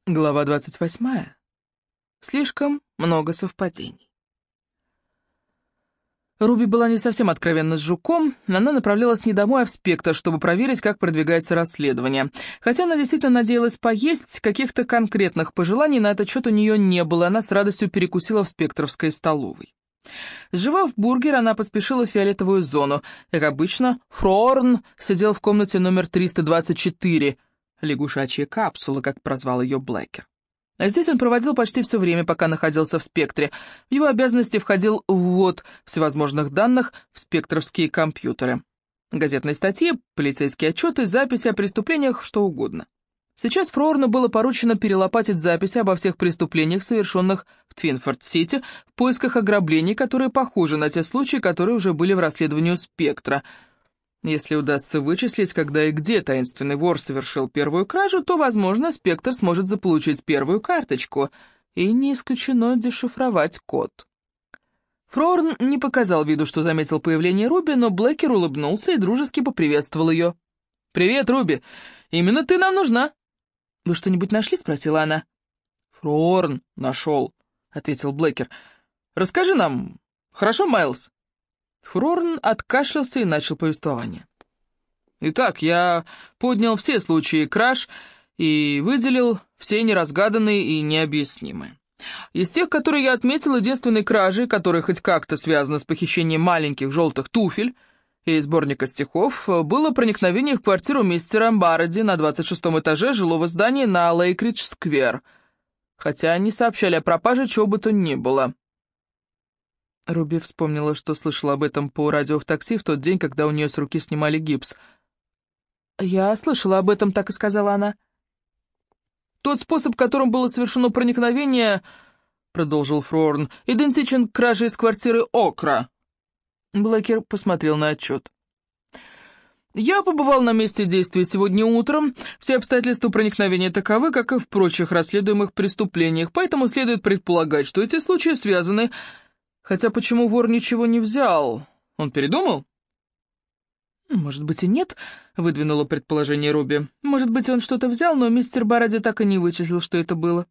Глава 28. Слишком много совпадений. Руби была не совсем откровенна с Жуком, но она направлялась не домой, а в Спектр, чтобы проверить, как продвигается расследование. Хотя она действительно надеялась поесть, каких-то конкретных пожеланий на этот счет у нее не было, она с радостью перекусила в спектровской столовой. Сживав бургер, она поспешила в фиолетовую зону. Как обычно, Фрорн сидел в комнате номер 324, лягушачья капсула, как прозвал ее Блэкер. А здесь он проводил почти все время, пока находился в спектре. В его обязанности входил ввод всевозможных данных в спектровские компьютеры. Газетные статьи, полицейские отчеты, записи о преступлениях, что угодно. Сейчас Фрорну было поручено перелопатить записи обо всех преступлениях, совершенных в Твинфорд-Сити, в поисках ограблений, которые похожи на те случаи, которые уже были в расследовании «Спектра». Если удастся вычислить, когда и где таинственный вор совершил первую кражу, то, возможно, «Спектр» сможет заполучить первую карточку, и не исключено дешифровать код. Фрорн не показал виду, что заметил появление Руби, но Блэкер улыбнулся и дружески поприветствовал ее. «Привет, Руби! Именно ты нам нужна!» «Вы что-нибудь нашли?» — спросила она. «Фрорн нашел», — ответил Блэкер. «Расскажи нам, хорошо, Майлз?» Фрорн откашлялся и начал повествование. «Итак, я поднял все случаи краж и выделил все неразгаданные и необъяснимые. Из тех, которые я отметил, единственной кражей, которая хоть как-то связана с похищением маленьких желтых туфель и сборника стихов, было проникновение в квартиру мистера Бароди на 26-м этаже жилого здания на Лейкридж-сквер, хотя они сообщали о пропаже чего бы то ни было». Руби вспомнила, что слышала об этом по радио в такси в тот день, когда у нее с руки снимали гипс. «Я слышала об этом», — так и сказала она. «Тот способ, которым было совершено проникновение, — продолжил Фрорн, — идентичен к краже из квартиры Окра». Блэкер посмотрел на отчет. «Я побывал на месте действия сегодня утром. Все обстоятельства проникновения таковы, как и в прочих расследуемых преступлениях, поэтому следует предполагать, что эти случаи связаны. Хотя почему вор ничего не взял? Он передумал?» «Может быть и нет», — выдвинуло предположение Руби. «Может быть, он что-то взял, но мистер Бароди так и не вычислил, что это было».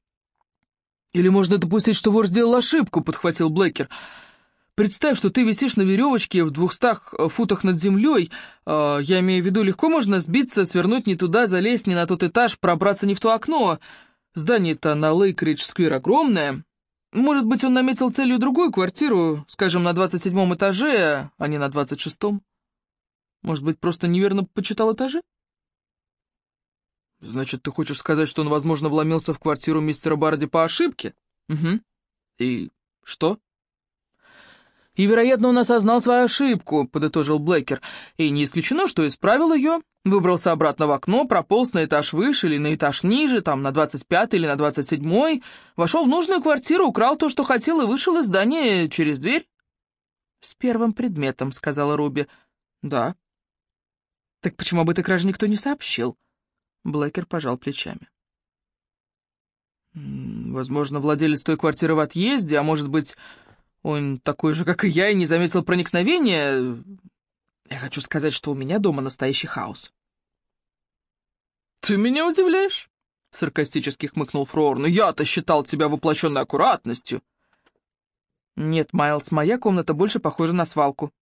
«Или можно допустить, что вор сделал ошибку», — подхватил Блэкер. «Представь, что ты висишь на веревочке в 200 футах над землей. Я имею в виду, легко можно сбиться, свернуть не туда, залезть не на тот этаж, пробраться не в то окно. Здание-то на Лейкридж-сквер огромное. Может быть, он наметил целью другую квартиру, скажем, на 27-м этаже, а не на 26-м. Может быть, просто неверно почитал этажи?» «Значит, ты хочешь сказать, что он, возможно, вломился в квартиру мистера Барди по ошибке?» «Угу. И что?» «И, вероятно, он осознал свою ошибку», — подытожил Блэкер. «И не исключено, что исправил ее, выбрался обратно в окно, прополз на этаж выше или на этаж ниже, там на 25-й или на 27-й, вошел в нужную квартиру, украл то, что хотел, и вышел из здания через дверь». «С первым предметом», — сказала Руби. «Да». «Так почему об этой краже никто не сообщил?» Блэкер пожал плечами. «Возможно, владелец той квартиры в отъезде, а может быть, он такой же, как и я, и не заметил проникновения. Я хочу сказать, что у меня дома настоящий хаос». «Ты меня удивляешь?» — саркастически хмыкнул Фрорн. «Я-то считал тебя воплощенной аккуратностью». «Нет, Майлз, моя комната больше похожа на свалку».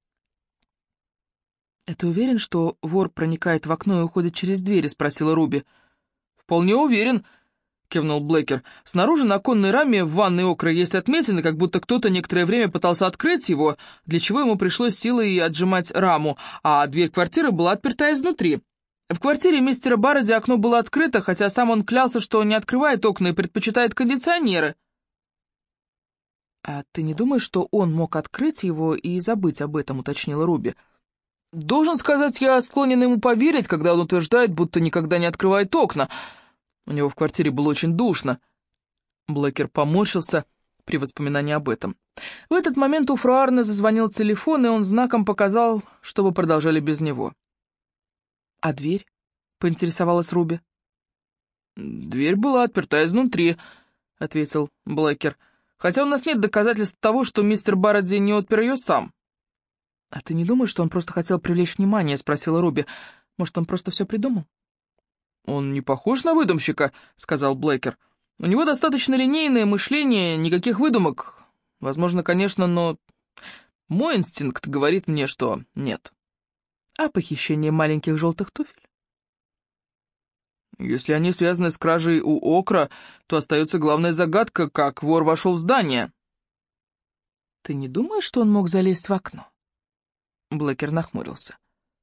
«А ты уверен, что вор проникает в окно и уходит через двери?» — спросила Руби. «Вполне уверен», — кивнул Блэкер. «Снаружи на оконной раме в ванной Окра есть отметины, как будто кто-то некоторое время пытался открыть его, для чего ему пришлось силой отжимать раму, а дверь квартиры была отперта изнутри. В квартире мистера Барроди окно было открыто, хотя сам он клялся, что не открывает окна и предпочитает кондиционеры». «А ты не думаешь, что он мог открыть его и забыть об этом?» — уточнила Руби. «Должен сказать, я склонен ему поверить, когда он утверждает, будто никогда не открывает окна. У него в квартире было очень душно». Блэкер поморщился при воспоминании об этом. В этот момент у Фруарна зазвонил телефон, и он знаком показал, чтобы продолжали без него. «А дверь?» — поинтересовалась Руби. «Дверь была отперта изнутри», — ответил Блэкер. «Хотя у нас нет доказательств того, что мистер Барроди не отпер ее сам». «А ты не думаешь, что он просто хотел привлечь внимание?» — спросила Руби. «Может, он просто все придумал?» «Он не похож на выдумщика», — сказал Блэкер. «У него достаточно линейное мышление, никаких выдумок. Возможно, конечно, но мой инстинкт говорит мне, что нет». «А похищение маленьких желтых туфель?» «Если они связаны с кражей у Окра, то остается главная загадка, как вор вошел в здание». «Ты не думаешь, что он мог залезть в окно?» Блэкер нахмурился.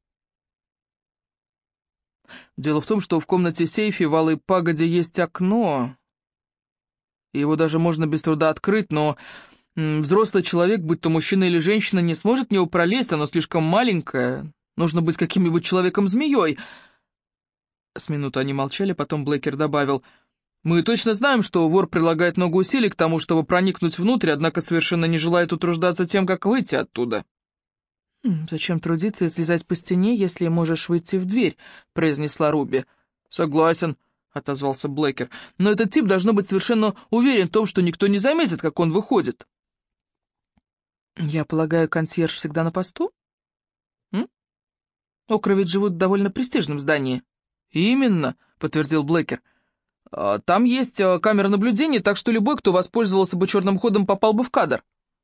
«Дело в том, что в комнате-сейфе в Алой Пагоде есть окно. Его даже можно без труда открыть, но взрослый человек, будь то мужчина или женщина, не сможет в него пролезть, оно слишком маленькое. Нужно быть каким-нибудь человеком-змеей». С минуту они молчали, потом Блэкер добавил: «Мы точно знаем, что вор прилагает много усилий к тому, чтобы проникнуть внутрь, однако совершенно не желает утруждаться тем, как выйти оттуда». «Зачем трудиться и слезать по стене, если можешь выйти в дверь?» — произнесла Руби. «Согласен», — отозвался Блэкер, «но этот тип должно быть совершенно уверен в том, что никто не заметит, как он выходит». «Я полагаю, консьерж всегда на посту?» «Окра ведь живут в довольно престижном здании». «Именно», — подтвердил Блэкер. «Там есть камера наблюдения, так что любой, кто воспользовался бы черным ходом, попал бы в кадр».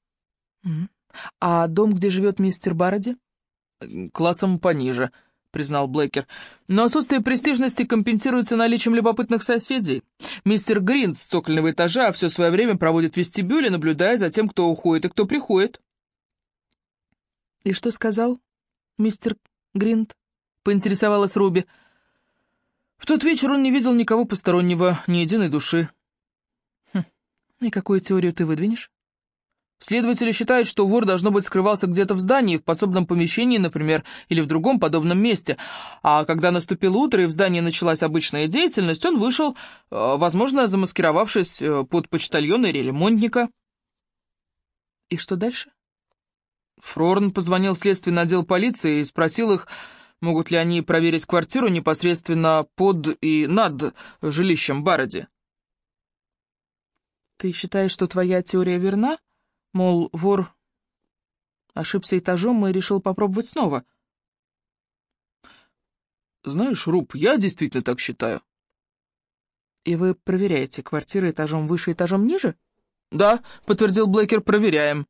«А дом, где живет мистер Барроди?» «Классом пониже», — признал Блэкер. «Но отсутствие престижности компенсируется наличием любопытных соседей. Мистер Грин с цокольного этажа все свое время проводит в вестибюле, наблюдая за тем, кто уходит и кто приходит». «И что сказал мистер Гринд?» — поинтересовалась Руби. «В тот вечер он не видел никого постороннего, ни единой души». «И какую теорию ты выдвинешь?» «Следователи считают, что вор, должно быть, скрывался где-то в здании, в подсобном помещении, например, или в другом подобном месте. А когда наступило утро и в здании началась обычная деятельность, он вышел, возможно, замаскировавшись под почтальона или ремонтника». «И что дальше?» Фрорн позвонил в следственный отдел полиции и спросил их, могут ли они проверить квартиру непосредственно под и над жилищем Барроди. «Ты считаешь, что твоя теория верна? Мол, вор ошибся этажом и решил попробовать снова?» «Знаешь, Руб, я действительно так считаю». «И вы проверяете квартиры этажом выше, этажом ниже?» «Да», — подтвердил Блэкер, — «проверяем».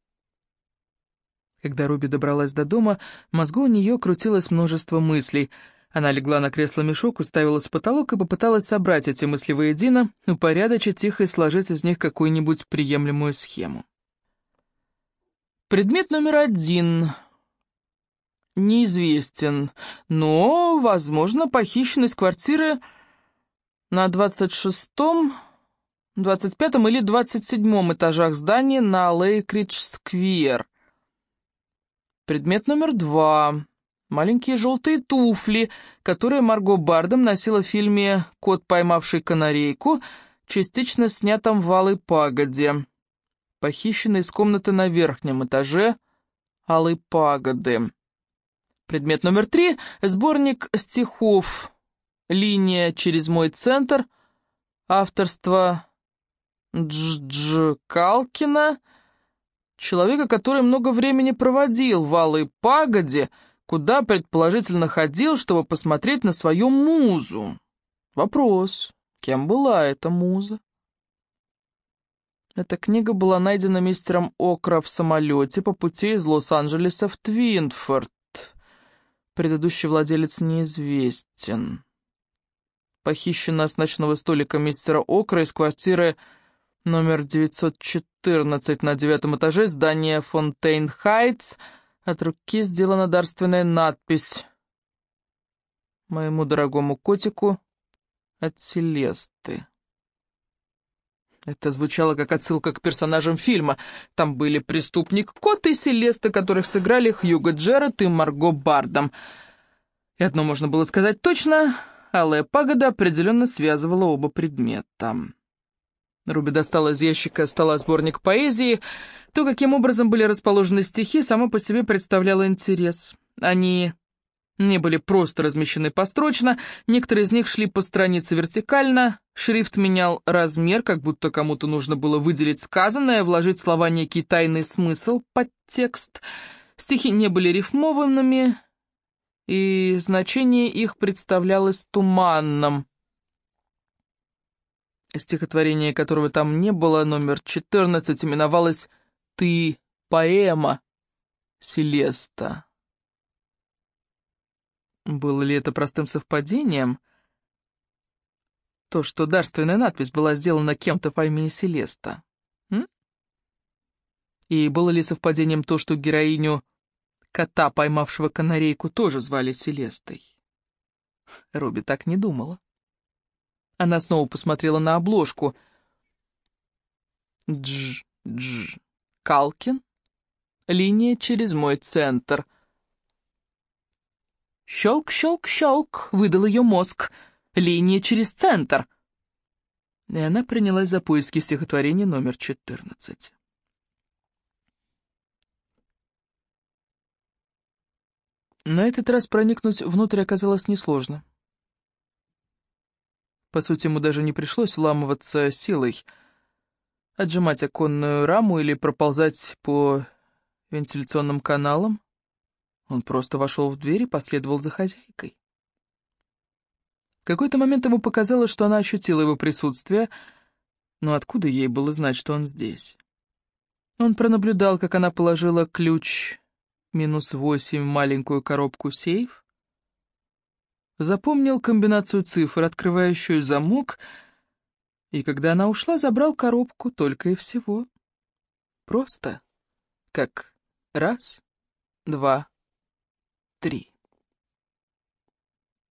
Когда Руби добралась до дома, в мозгу у нее крутилось множество мыслей. Она легла на кресло-мешок, уставилась в потолок и попыталась собрать эти мысли воедино, упорядочить их и сложить из них какую-нибудь приемлемую схему. Предмет номер 1 неизвестен, но, возможно, похищенный из квартиры на 26-м, 25-м или 27-м этажах здания на Лейкридж-сквер. Предмет номер 2 маленькие желтые туфли, которые Марго Бардем носила в фильме «Кот, поймавший канарейку», частично снятом в Алой Пагоде, похищенной из комнаты на верхнем этаже Алой Пагоды. Предмет номер 3 сборник стихов «Линия через мой центр», авторство Дж. Калкина, человека, который много времени проводил в Алой Пагоде, куда, предположительно, ходил, чтобы посмотреть на свою музу. Вопрос, кем была эта муза? Эта книга была найдена мистером Окра в самолете по пути из Лос-Анджелеса в Твинфорд. Предыдущий владелец неизвестен. Похищена с ночного столика мистера Окра из квартиры номер 914 на 9-м этаже здания Фонтейн-Хайтс. От руки сделана дарственная надпись «Моему дорогому котику от Селесты». Это звучало как отсылка к персонажам фильма. Там были преступник Кот и Селеста, которых сыграли Хьюго Джерард и Марго Бардем. И одно можно было сказать точно: Алая Пагода определенно связывала оба предмета. Руби достала из ящика стола сборник поэзии. То, каким образом были расположены стихи, само по себе представляло интерес. Они не были просто размещены построчно, некоторые из них шли по странице вертикально, шрифт менял размер, как будто кому-то нужно было выделить сказанное, вложить в слова некий тайный смысл под текст. Стихи не были рифмованными, и значение их представлялось туманным. Стихотворение, которого там не было, номер 14, именовалось «Ты, поэма, Селеста». Было ли это простым совпадением? То, что дарственная надпись была сделана кем-то по имени Селеста. М? И было ли совпадением то, что героиню кота, поймавшего канарейку, тоже звали Селестой? Робби так не думала. Она снова посмотрела на обложку. Дж. Калкин. Линия через мой центр. Щелк, щелк, щелк, выдал ее мозг. Линия через центр. И она принялась за поиски стихотворения номер 14. На этот раз проникнуть внутрь оказалось несложно. По сути, ему даже не пришлось вламываться силой, отжимать оконную раму или проползать по вентиляционным каналам. Он просто вошел в дверь и последовал за хозяйкой. В какой-то момент ему показалось, что она ощутила его присутствие, но откуда ей было знать, что он здесь? Он пронаблюдал, как она положила ключ -8 в маленькую коробку сейф, запомнил комбинацию цифр, открывающую замок, и когда она ушла, забрал коробку только и всего. Просто как раз, два, три.